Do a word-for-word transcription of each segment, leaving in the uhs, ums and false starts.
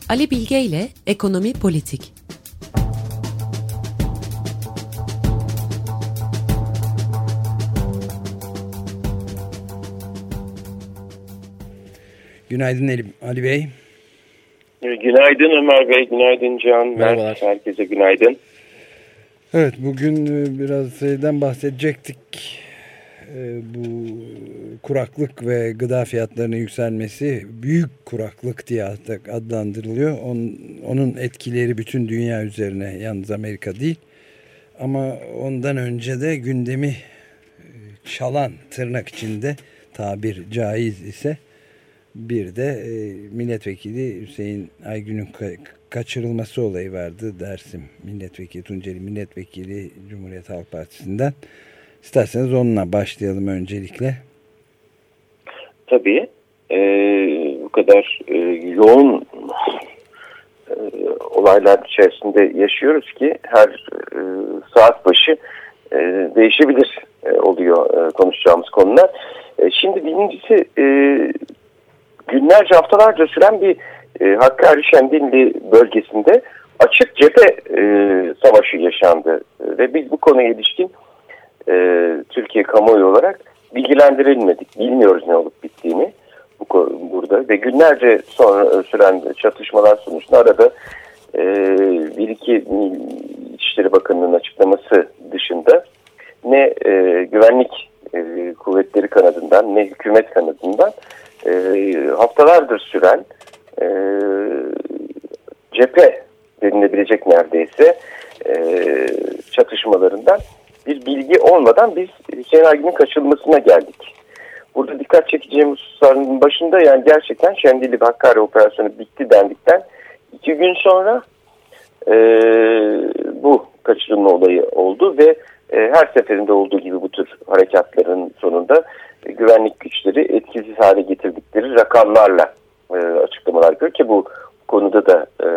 Ali Bilge ile Ekonomi Politik. Günaydın Ali, Ali Bey. Günaydın Ömer Bey, günaydın Can. Merhabalar. Herkese günaydın. Evet, bugün biraz şeyden bahsedecektik. Bu kuraklık ve gıda fiyatlarının yükselmesi büyük kuraklık diye adlandırılıyor. Onun, onun etkileri bütün dünya üzerine, yalnız Amerika değil. Ama ondan önce de gündemi çalan, tırnak içinde tabir caiz ise, bir de e, milletvekili Hüseyin Aygün'ün ka- kaçırılması olayı vardı. Dersim milletvekili, Tunceli milletvekili Cumhuriyet Halk Partisi'nden. İsterseniz onunla başlayalım öncelikle. Tabii. E, bu kadar e, yoğun e, olaylar içerisinde yaşıyoruz ki her e, saat başı e, değişebilir e, oluyor e, konuşacağımız konular. E, şimdi birincisi e, günlerce, haftalarca süren bir e, Hakkari Şemdinli bölgesinde açık cephe e, savaşı yaşandı. E, ve biz bu konuya ilişkin e, Türkiye kamuoyu olarak bilgilendirilmedik. Bilmiyoruz ne olup bittiğini bu burada. Ve günlerce sonra süren çatışmalar sonucunda arada e, bir iki İçişleri Bakanı'nın açıklaması dışında ne e, güvenlik e, kuvvetleri kanadından ne hükümet kanadından E, haftalardır süren e, cephe denilebilecek neredeyse e, çatışmalarından bir bilgi olmadan biz Hüseyin Aygün'ün kaçırılmasına geldik. Burada dikkat çekeceğim hususların başında, yani gerçekten Şemdinli Hakkari operasyonu bitti dendikten iki gün sonra e, bu kaçırılma olayı oldu ve e, her seferinde olduğu gibi bu tür harekatların sonunda e, güvenlik güçleri etkisiz hale getirdikleri rakamlarla e, açıklamalar yapıyor ki bu konuda da e,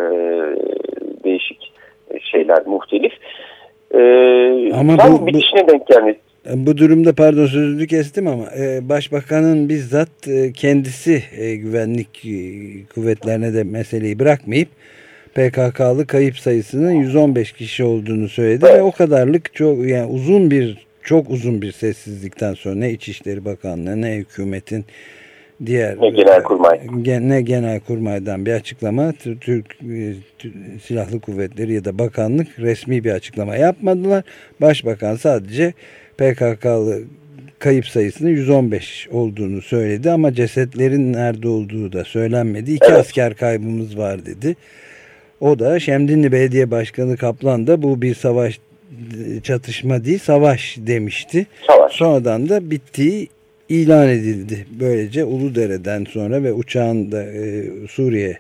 değişik şeyler, muhtelif. E, ama tam bu, bitişine denk gelmiş. Bu durumda, pardon sözünü kestim ama e, Başbakanın bizzat e, kendisi e, güvenlik e, kuvvetlerine de meseleyi bırakmayıp P K K'lı kayıp sayısının yüz on beş kişi olduğunu söyledi. Evet. Ve o kadarlık çok, yani uzun bir çok uzun bir sessizlikten sonra ne İçişleri Bakanlığı ne hükümetin diğer ne Genelkurmay ne Genelkurmay'dan bir açıklama, Türk, Türk Silahlı Kuvvetleri ya da bakanlık resmi bir açıklama yapmadılar. Başbakan sadece P K K'lı kayıp sayısının yüz on beş olduğunu söyledi ama cesetlerin nerede olduğu da söylenmedi. İki evet. asker kaybımız var dedi. O da Şemdinli Belediye Başkanı Kaplan da bu bir savaş, çatışma değil savaş demişti. Savaş. Sonradan da bittiği ilan edildi. Böylece Uludere'den sonra ve uçağın da e, Suriye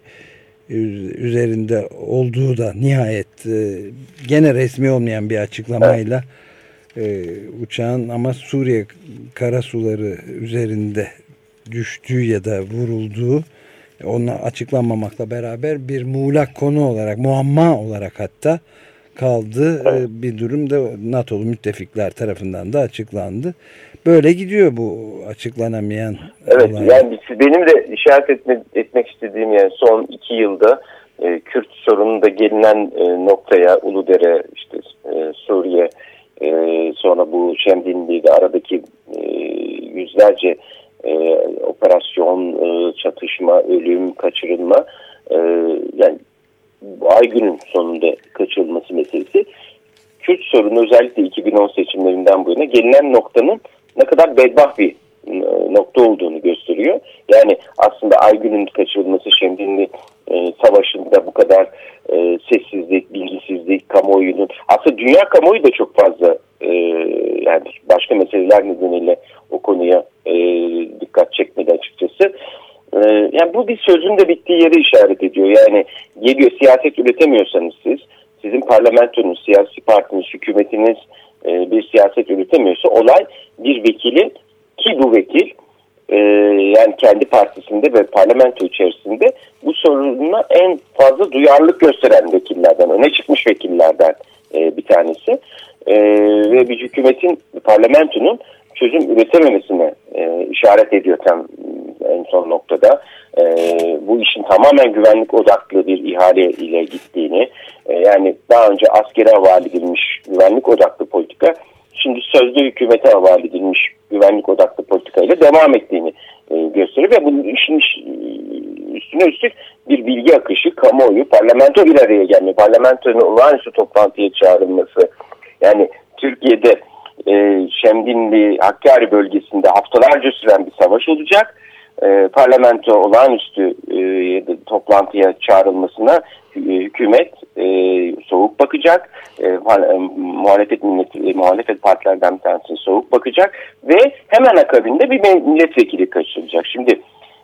üzerinde olduğu da nihayet e, gene resmi olmayan bir açıklamayla e, uçağın ama Suriye karasuları üzerinde düştüğü ya da vurulduğu, onu açıklanmamakla beraber bir muğlak konu olarak, muamma olarak hatta kaldı. Evet. Bir durum da NATO'lu müttefikler tarafından da açıklandı. Böyle gidiyor bu açıklanamayan evet, olay. Yani benim de işaret etme, etmek istediğim, yani son iki yılda e, Kürt sorununda gelinen e, noktaya, Uludere, işte e, Suriye, e, sonra bu Şemdinli'de aradaki e, yüzlerce e, operasyon, e, çatışma, ölüm, kaçırılma, e, yani Aygün'ün sonunda kaçırılması meselesi, Kürt sorunu özellikle iki bin on seçimlerinden bu yana gelinen noktanın ne kadar bedbaht bir nokta olduğunu gösteriyor. Yani aslında Aygün'ün kaçırılması, Şemdinli e, savaşında bu kadar e, sessizlik, bilgisizlik, kamuoyunun, aslında dünya kamuoyu da çok fazla e, yani başka meseleler nedeniyle o konuya e, dikkat çekmedi açıkçası. E, yani bu bir sözün de bittiği yere işaret ediyor. Yani geliyor, siyaset üretemiyorsanız siz, sizin parlamentonuz, siyasi partiniz, hükümetiniz e, bir siyaset üretemiyorsa olay bir vekilin, ki bu vekil e, yani kendi partisinde ve parlamento içerisinde bu sorununa en fazla duyarlılık gösteren vekillerden, öne çıkmış vekillerden e, bir tanesi. E, ve bir hükümetin, parlamentonun çözüm üretememesine e, işaret ediyor tam en son noktada. E, bu işin tamamen güvenlik odaklı bir ihale ile gittiğini, e, yani daha önce askere havale edilmiş güvenlik odaklı politika, şimdi sözde hükümete havale edilmiş güvenlik odaklı politikayla devam ettiğini e, gösteriyor ve bunun işin üstüne üstlük bir bilgi akışı, kamuoyu, parlamento bir araya gelme, parlamentonun olağanüstü toplantıya çağrılması, yani Türkiye'de e, Şemdinli, Hakkari bölgesinde haftalarca süren bir savaş olacak. E, parlamento olağanüstü e, toplantıya çağrılmasına e, hükümet e, soğuk bakacak. E, e, muhalefet millet, e, muhalefet partilerden bir tanesi soğuk bakacak ve hemen akabinde bir milletvekili kaçırılacak. Şimdi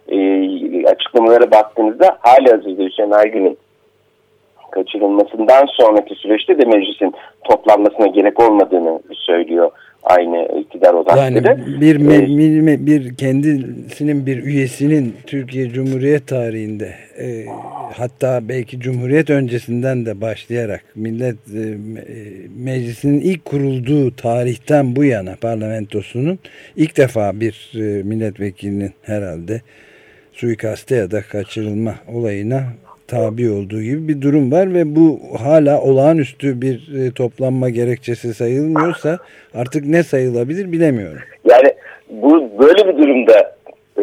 e, açıklamalara baktığınızda halihazırda Hüseyin Aygün'ün kaçırılmasından sonraki süreçte de meclisin toplanmasına gerek olmadığını söylüyor aynı iktidar odakları. Yani bir, me, bir kendisinin bir üyesinin Türkiye Cumhuriyet tarihinde e, hatta belki Cumhuriyet öncesinden de başlayarak millet e, meclisinin ilk kurulduğu tarihten bu yana parlamentosunun ilk defa bir e, milletvekilinin herhalde suikaste ya da kaçırılma olayına tabi olduğu gibi bir durum var ve bu hala olağanüstü bir e, toplanma gerekçesi sayılmıyorsa artık ne sayılabilir bilemiyorum. Yani bu böyle bir durumda e,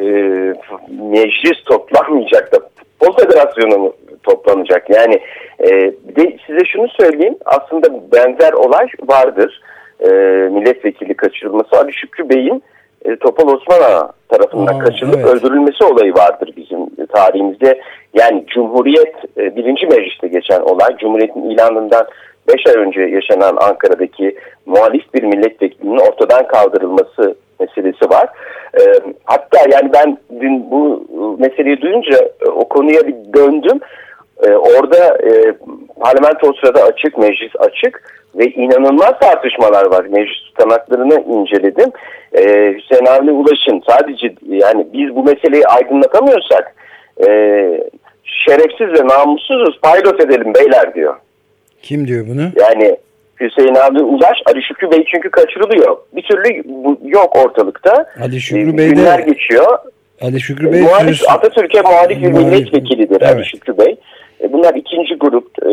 meclis toplanmayacak da futbol federasyonu mu toplanacak? Yani e, bir de size şunu söyleyeyim, aslında benzer olay vardır. E, milletvekili kaçırılması, Ali Şükrü Bey'in e, Topal Osman Ağa tarafından Aa, kaçırılıp evet. öldürülmesi olayı vardır bizim tarihimizde. Yani Cumhuriyet e, birinci mecliste geçen olay, Cumhuriyet'in ilanından beş ay önce yaşanan Ankara'daki muhalif bir milletvekilinin ortadan kaldırılması meselesi var. E, hatta yani ben dün bu meseleyi duyunca e, o konuya bir döndüm. E, orada e, parlamento o sırada açık, meclis açık ve inanılmaz tartışmalar var. Meclis tutanaklarını inceledim. Ee, Hüseyin Avni Ulaş'ın sadece, yani biz bu meseleyi aydınlatamıyorsak e, şerefsiz ve namussuzuz, paydos edelim beyler diyor. Kim diyor bunu? Yani Hüseyin Avni Ulaş, Ali Şükrü Bey çünkü kaçırılıyor. Bir türlü bu yok ortalıkta. Ali Şükrü ee, Bey günler de, geçiyor. Ali Şükrü Bey muhalif, sürüsü... Atatürk'e muhalif bir muhalif... milletvekilidir evet. Ali Şükrü Bey. Bunlar ikinci grup e,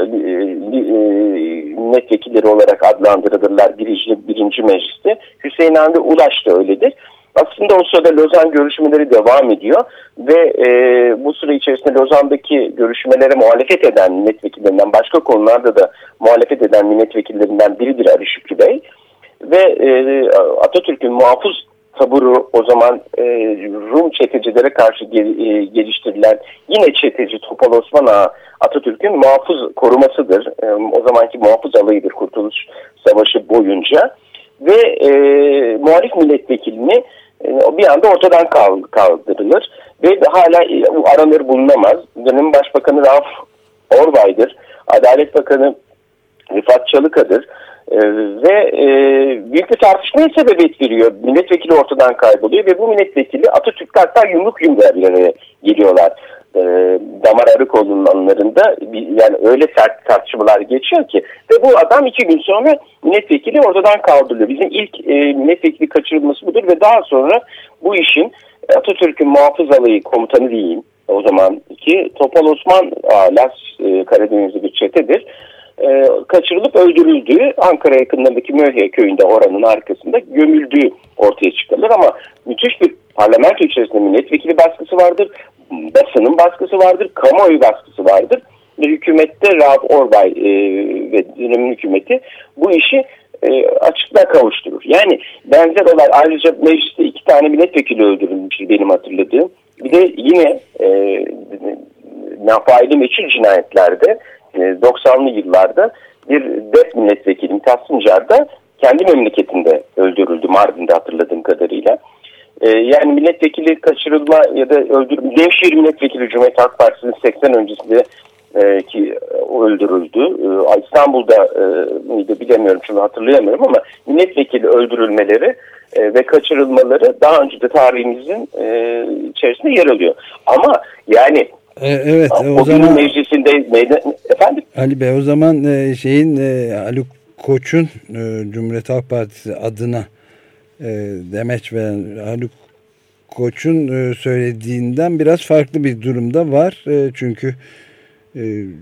e, milletvekilleri olarak adlandırılırlar birinci, birinci mecliste. Hüseyin Avni Ulaş da öyledir. Aslında o sırada Lozan görüşmeleri devam ediyor ve e, bu süre içerisinde Lozan'daki görüşmelere muhalefet eden milletvekillerinden, başka konularda da muhalefet eden milletvekillerinden biridir Ali Şükrü Bey. Ve e, Atatürk'ün muhafız taburu, o zaman e, Rum çetecilere karşı gel, e, geliştirilen yine çeteci Topal Osman Ağa Atatürk'ün muhafız korumasıdır. E, o zamanki muhafız alayıdır Kurtuluş Savaşı boyunca. Ve e, muhalif milletvekilini e, bir anda ortadan kaldırılır. Ve hala e, aranır bulunamaz. Dönemin Başbakanı Rauf Orbay'dır. Adalet Bakanı Rıfat Çalıka'dır. Ee, ve e, büyük bir tartışmaya sebebiyet veriyor. Milletvekili ortadan kayboluyor ve bu milletvekili Atatürk'te hatta yumruk yumruğa bir araya geliyorlar. Ee, Damar Arıkoğlu'nun anlarında bir, yani öyle sert tartışmalar geçiyor ki ve bu adam iki gün sonra milletvekili ortadan kaldırılıyor. Bizim ilk e, milletvekili kaçırılması budur ve daha sonra bu işin Atatürk'ün muhafız alayı komutanı diyeyim, o zaman ki Topal Osman Ağa, Las e, Karadenizli bir çetedir. E, kaçırılıp öldürüldüğü, Ankara yakınlarındaki Möhye köyünde, oranın arkasında gömüldüğü ortaya çıkarılır ama müthiş bir parlamento içerisinde milletvekili baskısı vardır, basının baskısı vardır, kamuoyu baskısı vardır ve hükümette Rauf Orbay e, ve dönemin hükümeti bu işi e, açıklığa kavuşturur. Yani benzer olay, ayrıca mecliste iki tane milletvekili öldürülmüştür benim hatırladığım. Bir de yine e, nafaili meçhul cinayetlerde doksanlı yıllarda bir D E P milletvekili Mithat Sancar da kendi memleketinde öldürüldü, Mardin'de hatırladığım kadarıyla. Ee, yani milletvekili kaçırılma ya da öldürülme, Nevşehir milletvekili Cumhuriyet Halk Partisi'nin seksen öncesinde e, ki öldürüldü. Ee, İstanbul'da e, bilemiyorum, şimdi hatırlayamıyorum ama milletvekili öldürülmeleri e, ve kaçırılmaları daha önce de tarihimizin e, içerisinde yer alıyor. Ama yani evet, o, o zaman meclisinde meydan, efendim Ali Bey, o zaman e, şeyin e, Haluk Koç'un e, Cumhuriyet Halk Partisi adına e, demeç veren Haluk Koç'un e, söylediğinden biraz farklı bir durumda var. E, çünkü e,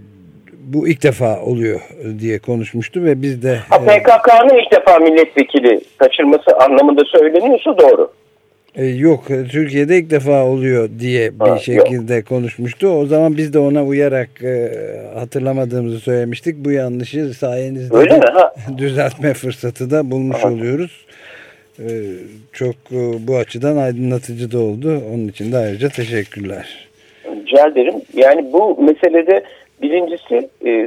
bu ilk defa oluyor diye konuşmuştu ve biz de... Ha, P K K'nın ilk defa milletvekili kaçırması anlamında söyleniyorsa doğru. E, yok, Türkiye'de ilk defa oluyor diye bir ha, şekilde yok. konuşmuştu. O zaman biz de ona uyarak e, hatırlamadığımızı söylemiştik. Bu yanlışı sayenizde Öyle mi? Ha. düzeltme fırsatı da bulmuş ha. oluyoruz. E, çok e, bu açıdan aydınlatıcı da oldu. Onun için de ayrıca teşekkürler. Rica ederim. Yani bu meselede birincisi e,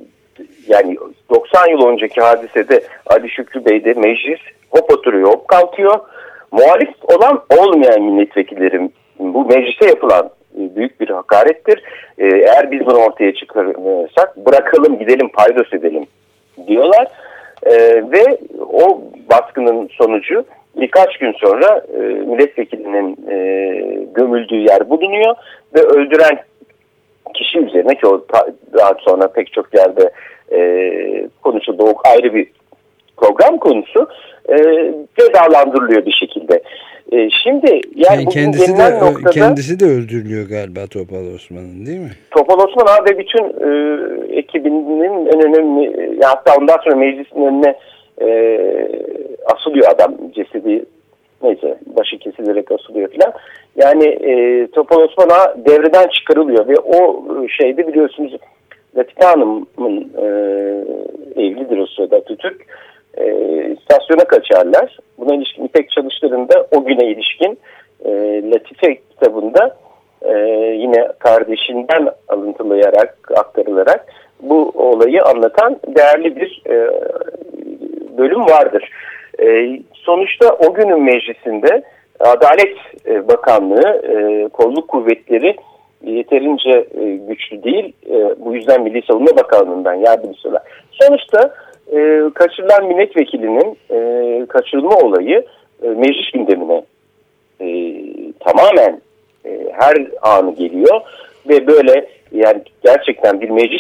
yani doksan yıl önceki hadisede Ali Şükrü Bey'de meclis hop oturuyor hop kalkıyor. Muhalif olan olmayan milletvekillerin bu meclise yapılan büyük bir hakarettir. Eğer biz bunu ortaya çıkarırsak bırakalım gidelim paydos edelim diyorlar. Ve o baskının sonucu birkaç gün sonra milletvekilinin gömüldüğü yer bulunuyor ve öldüren kişi üzerine ki o daha sonra pek çok yerde konuşuldu. O ayrı bir program konusu e, cezalandırılıyor bir şekilde. E, şimdi yani, yani kendisi de noktada, kendisi de öldürülüyor galiba Topal Osman'ın, değil mi? Topal Osman abi ve bütün e, ekibinin en önemli e, hatta ondan sonra meclisin önüne e, asılıyor adam, cesedi neyse başı kesilerek asılıyor filan. Yani e, Topal Osman ağa devreden çıkarılıyor ve o şeyde biliyorsunuz Latifah Hanım'ın e, evlidir o sırada Atatürk. E, istasyona kaçarlar. Buna ilişkin İpek Çalışları'nda o güne ilişkin e, Latife kitabında e, yine kardeşinden alıntılayarak, aktarılarak bu olayı anlatan değerli bir e, bölüm vardır. E, sonuçta o günün meclisinde Adalet Bakanlığı, e, kolluk kuvvetleri yeterince e, güçlü değil. E, bu yüzden Milli Savunma Bakanlığı'ndan yardım istiyorlar. Sonuçta e, kaçırılan milletvekilinin e, kaçırılma olayı e, meclis gündemine e, tamamen e, her anı geliyor ve böyle yani gerçekten bir meclis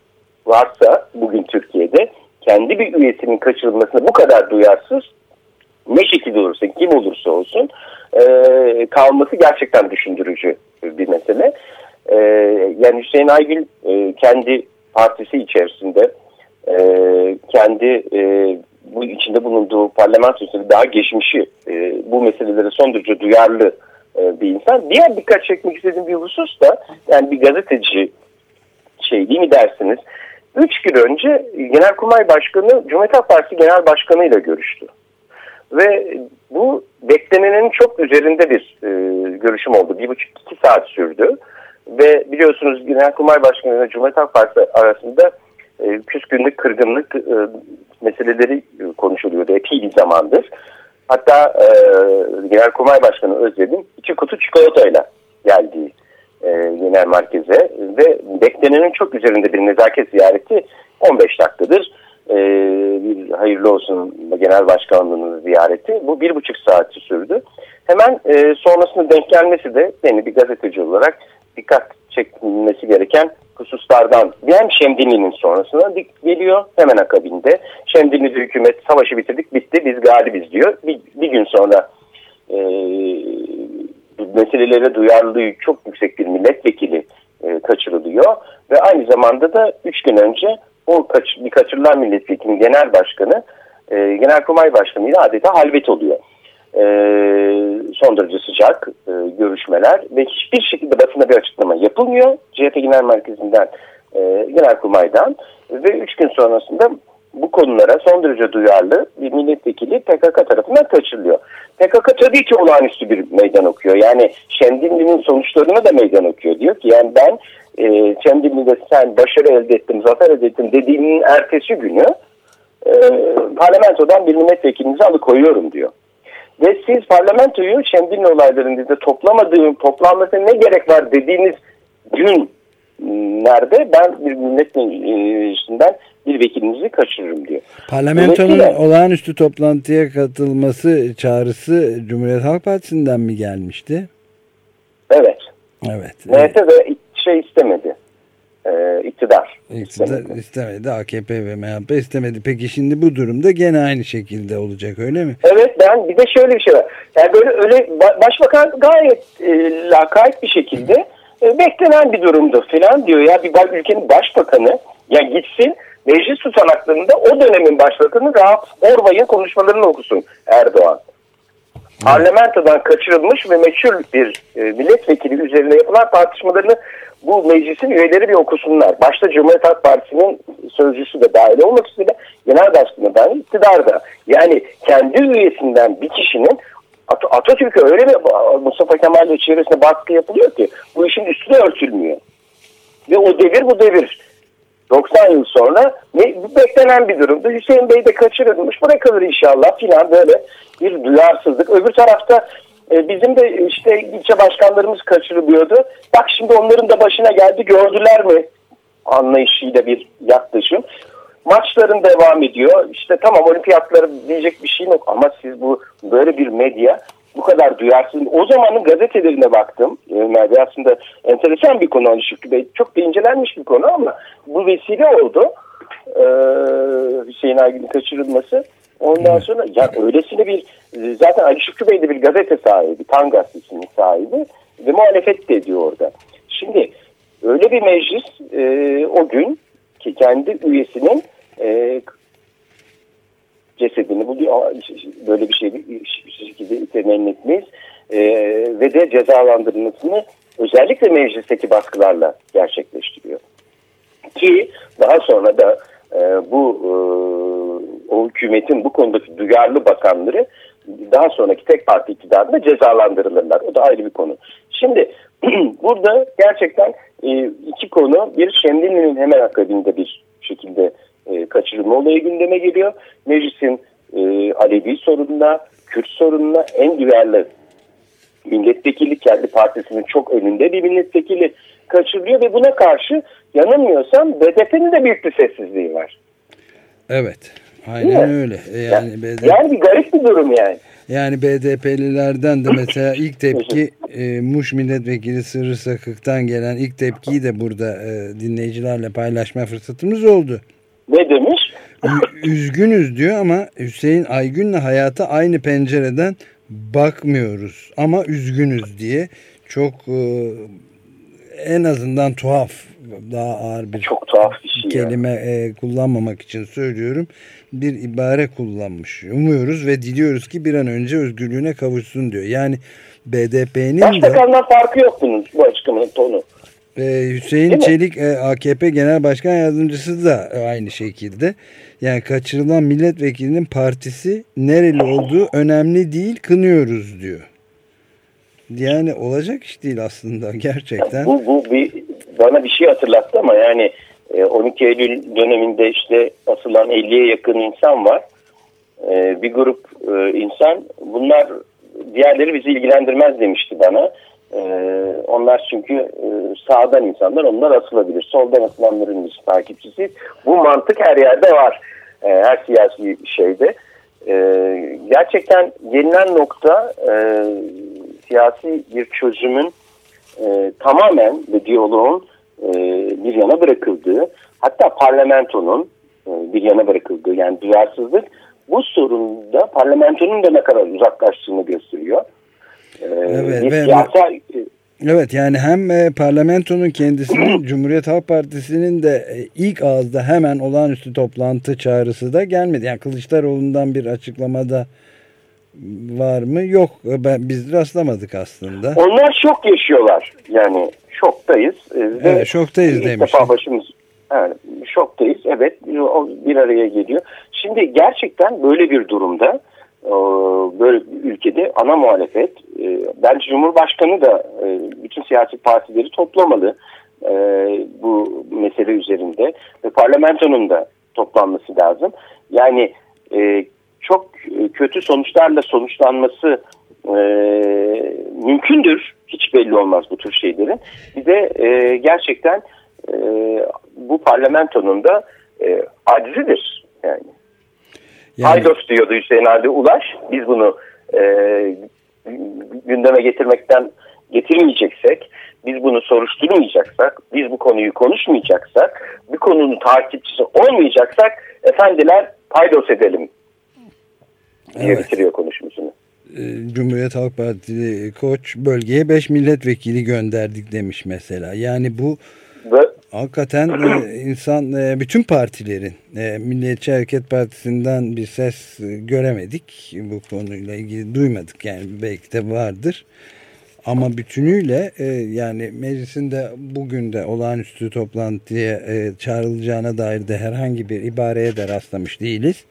varsa bugün Türkiye'de kendi bir üyesinin kaçırılmasına bu kadar duyarsız ne şekilde olursa kim olursa olsun e, kalması gerçekten düşündürücü bir mesele. E, yani Hüseyin Aygül e, kendi partisi içerisinde e, kendi e, bu içinde bulunduğu parlamento içinde daha geçmişi e, bu meselelere son derece duyarlı e, bir insan. Diğer birkaç çekmek istediğim bir husus da yani bir gazeteci şey değil mi dersiniz? Üç gün önce Genelkurmay Başkanı Cumhuriyet Halk Partisi Genel Başkanı ile görüştü. Ve bu beklenenin çok üzerinde bir e, görüşüm oldu. Bir buçuk iki saat sürdü. Ve biliyorsunuz Genelkurmay Başkanı ile Cumhuriyet Halk Partisi arasında e, küskünlük, kırgınlık e, meseleleri konuşuluyordu epey bir zamandır. Hatta e, Genelkurmay Başkanı Özdemir iki kutu çikolatayla geldiği e, genel merkeze ve beklenenin çok üzerinde bir nezaket ziyareti on beş dakikadır. Ee, bir hayırlı olsun genel başkanlığının ziyareti. Bu bir buçuk saati sürdü. Hemen e, sonrasında denk gelmesi de beni bir gazeteci olarak dikkat çekilmesi gereken hususlardan. Hem Şemdinli'nin sonrasına geliyor hemen akabinde. Şemdinli'de hükümet savaşı bitirdik bitti biz galibiz diyor. Bir, bir gün sonra e, meselelere duyarlılığı çok yüksek bir milletvekili e, kaçırılıyor. Ve aynı zamanda da üç gün önce o kaç, bir kaçırılan milletvekilinin genel başkanı, e, Genelkurmay Başkanı ile adeta halvet oluyor. E, son derece sıcak e, görüşmeler ve hiçbir şekilde basına bir açıklama yapılmıyor. C H P Genel Merkezi'nden, e, Genelkurmay'dan ve üç gün sonrasında bu konulara son derece duyarlı bir milletvekili P K K tarafından kaçırılıyor. P K K tabii ki olağanüstü bir meydan okuyor. Yani Şemdinli'nin sonuçlarına da meydan okuyor. Diyor ki yani ben e, Şemdinli'de sen başarı elde ettim, zafer elde ettim dediğinin ertesi günü e, parlamentodan bir milletvekilinizi alıkoyuyorum diyor. Ve siz parlamentoyu Şemdinli olaylarında toplamadığım, toplanmasına ne gerek var dediğiniz gün nerede ben bir millet meclisinden bir vekilinizi kaçırırım diyor. Parlamentonun olağanüstü toplantıya katılması çağrısı Cumhuriyet Halk Partisi'nden mi gelmişti? Evet. Evet. M H P de şey istemedi. e, iktidar. İktidar istemedi. istemedi. A K P ve M H P istemedi. Peki şimdi bu durumda gene aynı şekilde olacak, öyle mi? Evet, ben bir de şöyle bir şey var. Yani böyle öyle başbakan gayet e, lakayt bir şekilde e, beklenen bir durumdu falan diyor ya, bir ülkenin başbakanı ya gitsin meclis tutanaklarında o dönemin başbakanı Rauf Orbay'ın konuşmalarını okusun Erdoğan. Parlamentodan kaçırılmış ve meçhul bir e, milletvekili üzerine yapılan tartışmalarını bu meclisin üyeleri bir okusunlar. Başta Cumhuriyet Halk Partisi'nin sözcüsü de dahil olmak üzere genel başkanı dahil iktidar da. Yani kendi üyesinden bir kişinin At- Atatürk'e öyle bir Mustafa Kemal ve çevresine baskı yapılıyor ki bu işin üstüne örtülmüyor. Ve o devir bu devir. doksan yıl sonra ne, beklenen bir durumdu. Hüseyin Bey de kaçırılmış, bırakılır inşallah filan, böyle bir duyarsızlık. Öbür tarafta e, bizim de işte ilçe başkanlarımız kaçırılıyordu. Bak şimdi onların da başına geldi, gördüler mi anlayışıyla bir yaklaşım. Maçların devam ediyor. İşte tamam, olimpiyatları diyecek bir şey yok ama siz bu böyle bir medya bu kadar duyarsız. O zamanın gazetelerine baktım. Yani aslında enteresan bir konu. Şükrü Bey, çok da incelenmiş bir konu ama bu vesile oldu. Ee, Hüseyin Aygün'ün kaçırılması. Ondan sonra ya öylesine bir, zaten Ali Şükrü Bey de bir gazete sahibi. Tan Gazetesi'nin sahibi. Ve muhalefet de ediyor orada. Şimdi öyle bir meclis e, o gün ki kendi üyesinin e, cesedini buluyor. Böyle bir şey bir şekilde temenni etmeyiz. Ee, ve de cezalandırılmasını özellikle meclisteki baskılarla gerçekleştiriyor. Ki daha sonra da e, bu e, o hükümetin bu konudaki duyarlı bakanları daha sonraki tek parti iktidarında cezalandırılırlar. O da ayrı bir konu. Şimdi burada gerçekten e, iki konu. Bir, Şemdinli'nin hemen akabinde bir şekilde E, kaçırılma olayı gündeme geliyor. Meclisin e, Alevi sorununa, Kürt sorununa en duyarlı milletvekili, kendi partisinin çok önünde bir milletvekili kaçırılıyor ve buna karşı yanılmıyorsam B D P'nin de büyük bir sessizliği var. Evet. Aynen öyle. Yani, yani, B D P... yani bir garip bir durum yani. Yani B D P'lilerden de mesela ilk tepki e, Muş milletvekili Sırrı Sakık'tan gelen ilk tepkiyi de burada e, dinleyicilerle paylaşma fırsatımız oldu. Ne demiş? Üzgünüz diyor ama Hüseyin Aygün'le hayata aynı pencereden bakmıyoruz ama üzgünüz diye çok e, en azından tuhaf, daha ağır bir çok tuhaf bir şey kelime e, kullanmamak için söylüyorum, bir ibare kullanmış. Umuyoruz ve diliyoruz ki bir an önce özgürlüğüne kavuşsun diyor. Yani B D P'nin Başbakandan de, farkı yok bunun, bu açıklamanın tonu. Ee, Hüseyin Çelik e, A K P Genel Başkan Yardımcısı da aynı şekilde. Yani kaçırılan milletvekilinin partisi nereli olduğu önemli değil, kınıyoruz diyor. Yani olacak iş değil aslında gerçekten. Bu, bu bir, bana bir şey hatırlattı ama yani on iki Eylül döneminde işte asılan elliye yakın insan var. Bir grup insan, bunlar diğerleri bizi ilgilendirmez demişti bana. Onlar çünkü sağdan insanlar, onlar asılabilir. Soldan asılanların biz takipçisi. Bu mantık her yerde var. Her siyasi şeyde. Gerçekten gelinen nokta siyasi bir çözümün tamamen ve diyaloğun bir yana bırakıldığı, hatta parlamentonun bir yana bırakıldığı, yani duyarsızlık bu sorunda parlamentonun da ne kadar uzaklaştığını gösteriyor. Evet, ve, siyasa... evet yani hem e, parlamentonun kendisinin Cumhuriyet Halk Partisi'nin de e, ilk ağızda hemen olağanüstü toplantı çağrısı da gelmedi. Yani Kılıçdaroğlu'ndan bir açıklamada var mı? Yok. Ben, biz rastlamadık aslında. Onlar şok yaşıyorlar. Yani şoktayız. Ve evet, şoktayız demiş. Başımız, yani şoktayız. Evet, o bir araya geliyor. Şimdi gerçekten böyle bir durumda, böyle bir ülkede ana muhalefet, bence Cumhurbaşkanı da bütün siyasi partileri toplamalı bu mesele üzerinde ve parlamentonun da toplanması lazım. Yani çok kötü sonuçlarla sonuçlanması mümkündür. Hiç belli olmaz bu tür şeylerin. Bir de gerçekten bu parlamentonun da acizidir yani. Yani... Haydos diyordu Hüseyin Ali Ulaş. Biz bunu e, gündeme getirmekten getirmeyeceksek, biz bunu soruşturmayacaksak, biz bu konuyu konuşmayacaksak, bir konunun takipçisi olmayacaksak, efendiler paydos edelim diye evet. bitiriyor konuşmasını. Cumhuriyet Halk Partili Koç bölgeye beş milletvekili gönderdik demiş mesela. Yani bu Ve... hakikaten insan bütün partilerin, Milliyetçi Hareket Partisi'nden bir ses göremedik bu konuyla ilgili, duymadık yani, belki de vardır. Ama bütünüyle yani meclisin de bugün de olağanüstü toplantıya çağrılacağına dair de herhangi bir ibareye de rastlamış değiliz.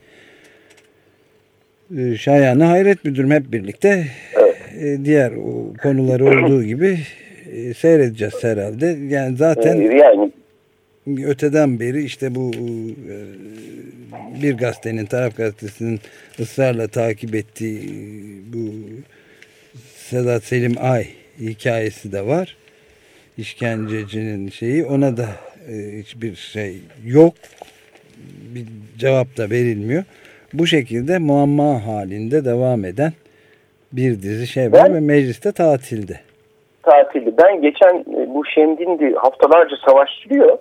Şayanı hayret müdürüm, hep birlikte evet. diğer konuları olduğu gibi seyredeceğiz herhalde. Yani zaten yani öteden beri işte bu bir gazetenin, Taraf Gazetesi'nin ısrarla takip ettiği bu Sedat Selim Ay hikayesi de var. İşkencecinin şeyi, ona da hiçbir şey yok. Bir cevap da verilmiyor. Bu şekilde muamma halinde devam eden bir dizi şey var ben, ve mecliste tatilde. Tatilde. Ben geçen bu Şemdin'di haftalarca savaş sürüyor.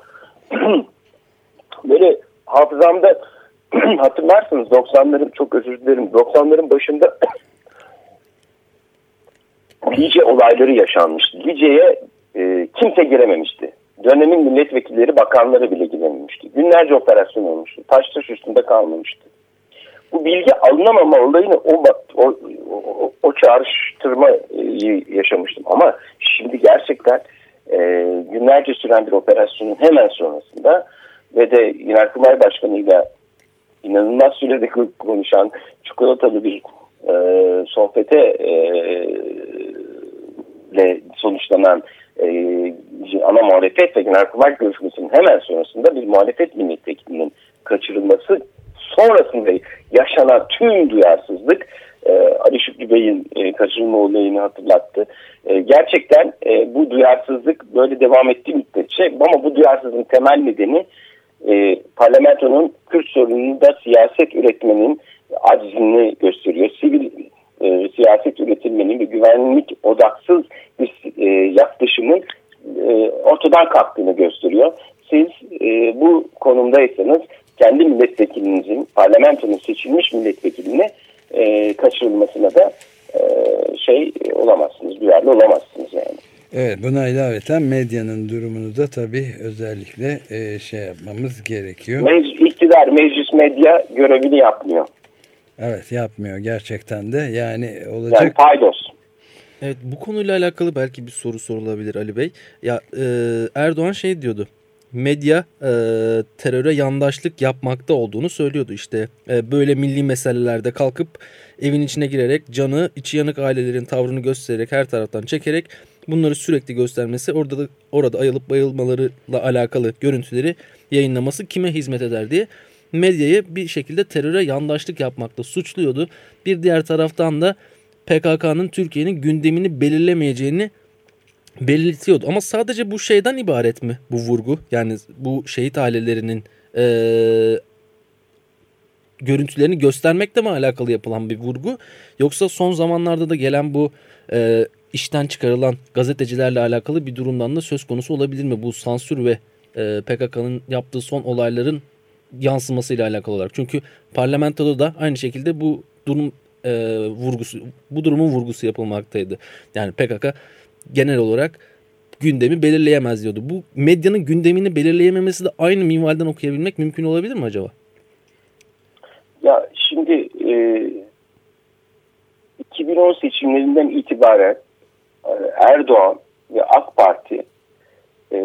Böyle hafızamda hatırlarsınız doksanların, çok özür dilerim, doksanların başında Lice olayları yaşanmıştı. Lice'ye e, kimse girememişti. Dönemin milletvekilleri, bakanları bile girememişti. Günlerce operasyon olmuştu. Taş taş üstünde kalmamıştı. Bu bilgi alınamama olayını o, o, o, o çağrıştırmayı yaşamıştım. Ama şimdi gerçekten e, günlerce süren bir operasyonun hemen sonrasında ve de Genelkurmay Başkanı'yla inanılmaz sürede konuşan çikolatalı bir e, sohbete e, ile sonuçlanan e, ana muhalefet ve Genelkurmay görüşmesinin hemen sonrasında bir muhalefet milletvekilinin kaçırılması sonrasında yaşanan tüm duyarsızlık e, Ali Şükrü Bey'in e, kaçırılma olayını hatırlattı. E, gerçekten e, bu duyarsızlık böyle devam ettiği müddetçe, ama bu duyarsızlığın temel nedeni e, parlamentonun Kürt sorununda siyaset üretmenin acizini gösteriyor. Sivil e, siyaset üretilmenin ve güvenlik odaksız bir e, yaklaşımın e, ortadan kalktığını gösteriyor. Siz e, bu konumdaysanız kendi milletvekilinizin, parlamentonun seçilmiş milletvekiline e, kaçırılmasına da e, şey olamazsınız, duyarlı olamazsınız yani. Evet, buna ilaveten medyanın durumunu da tabii özellikle e, şey yapmamız gerekiyor. Meclis, iktidar, meclis medya görevini yapmıyor. Evet, yapmıyor gerçekten de, yani olacak. Yani paydos. Evet, bu konuyla alakalı belki bir soru sorulabilir Ali Bey. Ya e, Erdoğan şey diyordu. Medya e, teröre yandaşlık yapmakta olduğunu söylüyordu. İşte e, böyle milli meselelerde kalkıp evin içine girerek canı içi yanık ailelerin tavrını göstererek, her taraftan çekerek bunları sürekli göstermesi, orada da, orada ayılıp bayılmalarıyla alakalı görüntüleri yayınlaması kime hizmet eder diye medyayı bir şekilde teröre yandaşlık yapmakta suçluyordu. Bir diğer taraftan da P K K'nın Türkiye'nin gündemini belirlemeyeceğini belirtiyordu. Ama sadece bu şeyden ibaret mi bu vurgu? Yani bu şehit ailelerinin e, görüntülerini göstermekle mi alakalı yapılan bir vurgu? Yoksa son zamanlarda da gelen bu e, işten çıkarılan gazetecilerle alakalı bir durumdan da söz konusu olabilir mi? Bu sansür ve e, P K K'nın yaptığı son olayların yansımasıyla alakalı olarak. Çünkü parlamentoda da aynı şekilde bu durum e, vurgusu, bu durumun vurgusu yapılmaktaydı. Yani P K K genel olarak gündemi belirleyemez diyordu. Bu medyanın gündemini belirleyememesi de aynı minvalden okuyabilmek mümkün olabilir mi acaba? Ya şimdi e, iki bin on seçimlerinden itibaren Erdoğan ve AK Parti e,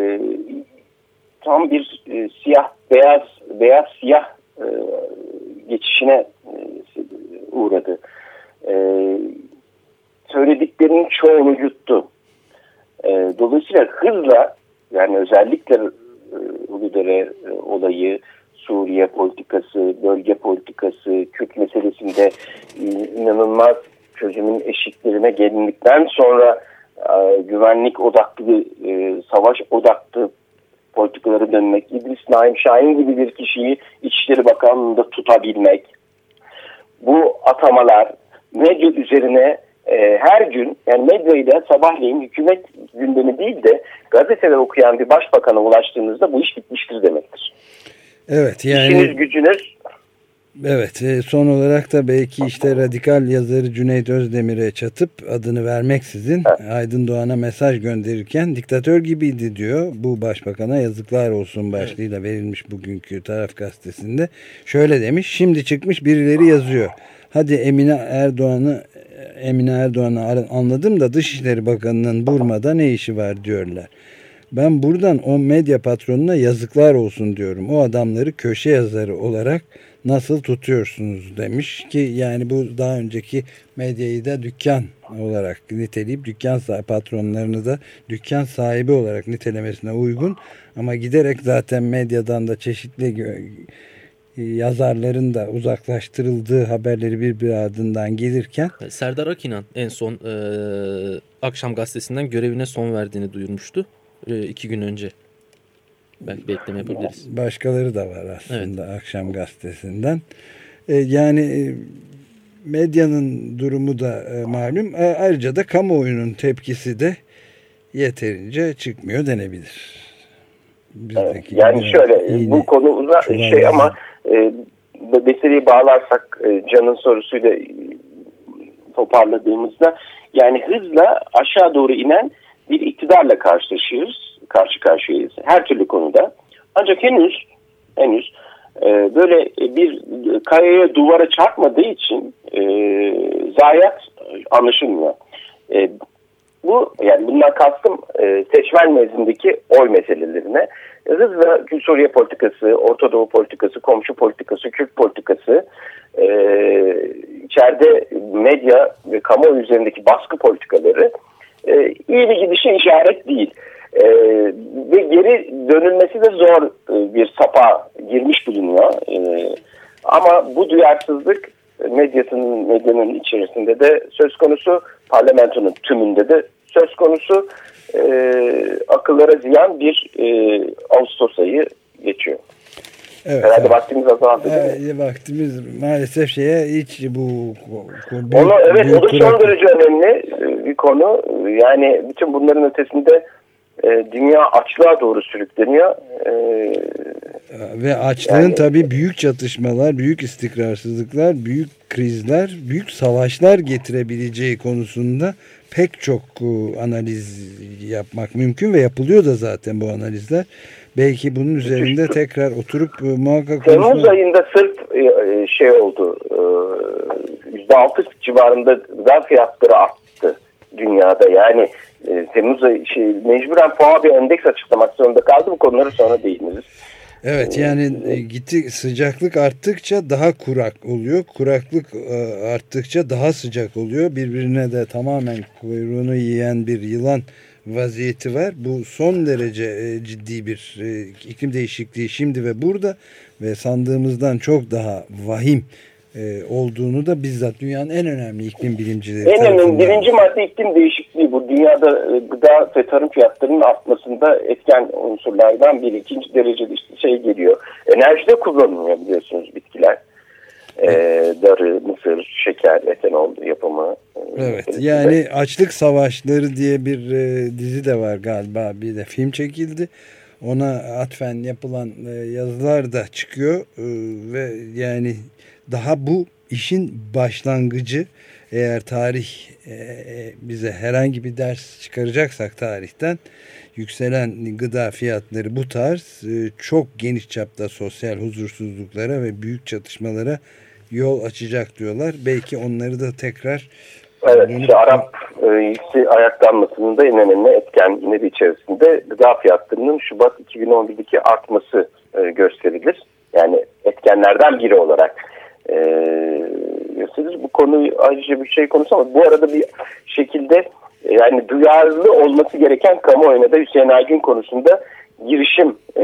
tam bir e, siyah beyaz beyaz siyah e, geçişine e, uğradı. E, söylediklerinin çoğunu yuttu. E, dolayısıyla hızla, yani özellikle e, Uludere e, olayı, Suriye politikası, bölge politikası, Kürt meselesinde inanılmaz çözümün eşiklerine gelindikten sonra e, güvenlik odaklı, e, savaş odaklı politikaları dönmek, İdris Naim Şahin gibi bir kişiyi İçişleri Bakanlığı'nda tutabilmek, bu atamalar medya üzerine e, her gün yani medyayı da sabahleyin hükümet gündemi değil de gazeteler okuyan bir başbakana ulaştığınızda bu iş bitmiştir demektir. Evet yani. İşiniz gücünüz. Evet, son olarak da belki işte radikal yazarı Cüneyt Özdemir'e çatıp adını vermeksizin evet. Aydın Doğan'a mesaj gönderirken diktatör gibiydi diyor. Bu başbakana yazıklar olsun başlığıyla verilmiş bugünkü Taraf Gazetesi'nde. Şöyle demiş, şimdi çıkmış birileri yazıyor. Hadi Emine Erdoğan'ı Emine Erdoğan'ı anladım da Dışişleri Bakanı'nın Burma'da ne işi var diyorlar. Ben buradan o medya patronuna yazıklar olsun diyorum. O adamları köşe yazarı olarak nasıl tutuyorsunuz demiş ki yani bu daha önceki medyayı da dükkan olarak niteleyip dükkan sahibi patronlarını da dükkan sahibi olarak nitelemesine uygun ama giderek zaten medyadan da çeşitli yazarların da uzaklaştırıldığı haberleri birbiri ardından gelirken Serdar Akinan en son e, Akşam Gazetesi'nden görevine son verdiğini duyurmuştu e, iki gün önce. Belki bekleme yapabiliriz. Başkaları da var aslında evet. Akşam Gazetesi'nden. Ee, yani e, medyanın durumu da e, malum. E, ayrıca da kamuoyunun tepkisi de yeterince çıkmıyor denebilir. Evet, yani şöyle iğne, bu konu uzak şey ama e, meseleyi bağlarsak e, Can'ın sorusuyla e, toparladığımızda yani hızla aşağı doğru inen bir iktidarla karşılaşıyoruz. Karşı karşıyayız. Her türlü konuda. Ancak henüz henüz e, böyle bir kayaya duvara çarpmadığı için e, zayiat anlaşılmıyor. E, bu yani bundan kastım e, seçmen nezdindeki oy meselelerine. E, hızla Suriye politikası, Orta Doğu politikası, komşu politikası, Kürt politikası, e, içeride medya ve kamuoyu üzerindeki baskı politikaları e, iyi bir gidişe işaret değil. Ee, ve geri dönülmesi de zor e, bir sapa girmiş bulunuyor. Ee, ama bu duyarsızlık medyasının, medyanın içerisinde de söz konusu, parlamentonun tümünde de söz konusu, e, akıllara ziyan bir e, Ağustos ayı geçiyor. Evet, herhalde evet. Vaktimiz azaldı. Evet, vaktimiz maalesef şeye hiç bu büyük, Onu, evet büyük o da son derece önemli bir konu. Yani bütün bunların ötesinde E, dünya açlığa doğru sürükleniyor. E, Ve açlığın yani, tabii büyük çatışmalar, büyük istikrarsızlıklar, büyük krizler, büyük savaşlar getirebileceği konusunda pek çok analiz yapmak mümkün ve yapılıyor da zaten bu analizler. Belki bunun üzerinde tekrar oturup muhakkak... Temmuz konuşma... ayında sırf e, şey oldu, e, yüzde altı civarında gıda fiyatları arttı dünyada. Yani e, Temmuz ayı şey, mecburen F A O bir endeks açıklamak zorunda kaldı. Bu konuları sonra değiniriz. Evet yani e, gitti sıcaklık arttıkça daha kurak oluyor. Kuraklık e, arttıkça daha sıcak oluyor. Birbirine de tamamen kuyruğunu yiyen bir yılan vaziyeti var. Bu son derece e, ciddi bir e, iklim değişikliği şimdi ve burada ve sandığımızdan çok daha vahim e, olduğunu da bizzat dünyanın en önemli iklim bilimcileri en önemli birinci madde iklim değişikliği. Bu dünyada e, gıda ve tarım fiyatlarının artmasında etken unsurlardan biri. İkinci derecede işte şey geliyor. Enerjide kullanılıyor biliyorsunuz bitkiler. E, darı, mısır, şeker, etanol yapımı. Evet yani Açlık Savaşları diye bir e, dizi de var galiba, bir de film çekildi. Ona atfen yapılan e, yazılar da çıkıyor e, ve yani daha bu işin başlangıcı. Eğer tarih e, bize herhangi bir ders çıkaracaksak tarihten, yükselen gıda fiyatları bu tarz e, çok geniş çapta sosyal huzursuzluklara ve büyük çatışmalara yol açacak diyorlar. Belki onları da tekrar... Evet, işte Arap e, ayaklanmasının da en önemli etkenleri içerisinde gıda fiyatlarının Şubat iki bin on birdeki artması e, gösterilir. Yani etkenlerden biri olarak e, gösterilir. Bu konu ayrıca bir şey konusu ama bu arada bir şekilde e, yani duyarlı olması gereken kamuoyuna da Hüseyin Aygün konusunda girişim e,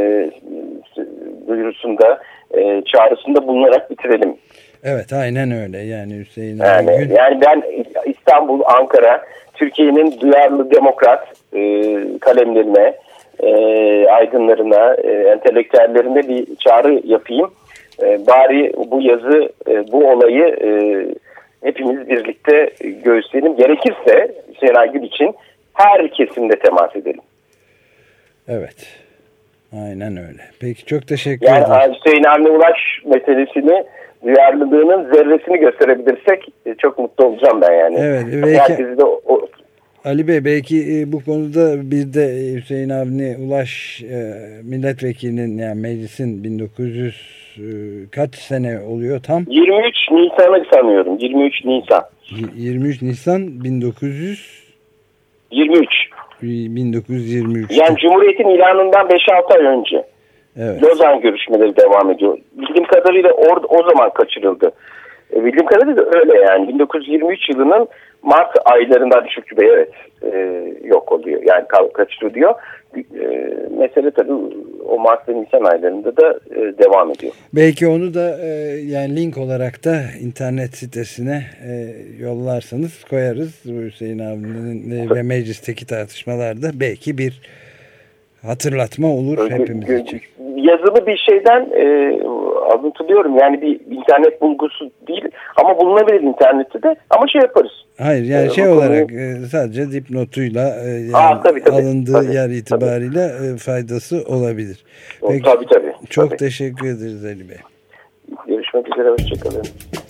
duyurusunda e, çağrısında bulunarak bitirelim. Evet aynen öyle yani Hüseyin yani, Aygün. Yani ben İstanbul, Ankara, Türkiye'nin duyarlı demokrat e, kalemlerine, e, aydınlarına, e, entelektüellerine bir çağrı yapayım. E, bari bu yazı, e, bu olayı e, hepimiz birlikte göğüsleyelim. Gerekirse Hüseyin Aygül için her kesimde temas edelim. Evet. Aynen öyle. Peki çok teşekkür yani ederim. Yani Hüseyin Avni Ulaş meselesini, duyarlılığının zerresini gösterebilirsek çok mutlu olacağım ben yani. Evet. Belki, herkesi de o, o... Ali Bey belki bu konuda bir de Hüseyin Avni Ulaş milletvekilinin yani meclisin bin dokuz yüz kaç sene oluyor tam? yirmi üç Nisan'ı sanıyorum. yirmi üç Nisan. yirmi üç Nisan bin dokuz yüz yirmi üç. bin dokuz yüz yirmi üç. Yani Cumhuriyet'in ilanından beş altı ay önce. Evet. Lozan görüşmeleri devam ediyor. Bildiğim kadarıyla or, o zaman kaçırıldı. E, bildiğim kadarıyla öyle yani. bin dokuz yüz yirmi üç yılının Mart aylarında Şükrü Bey evet e, yok oluyor. Yani kaçırılıyor. E, mesele tabii o Mart ve Nisan aylarında da e, devam ediyor. Belki onu da e, yani link olarak da internet sitesine e, yollarsanız koyarız. Hüseyin Avni'nin e, ve meclisteki tartışmalarda belki bir hatırlatma olur hepimiz için. Yazılı bir şeyden e, alıntılıyorum. Yani bir internet bulgusu değil ama bulunabilir internette de ama şey yaparız. Hayır yani e, şey olarak konuyu... sadece dipnotuyla e, yani Aa, tabii, tabii, alındığı tabii, yer itibariyle tabii. faydası olabilir. Peki, tabii tabii. Çok tabii. teşekkür ederiz Ali Bey. Görüşmek üzere. Hoşçakalın.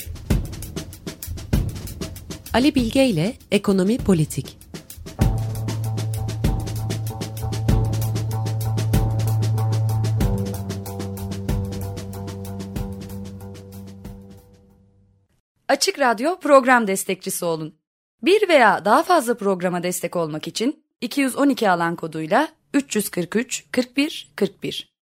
Ali Bilge ile Ekonomi Politik. Açık Radyo program destekçisi olun. Bir veya daha fazla programa destek olmak için iki yüz on iki alan koduyla üç yüz kırk üç kırk bir kırk bir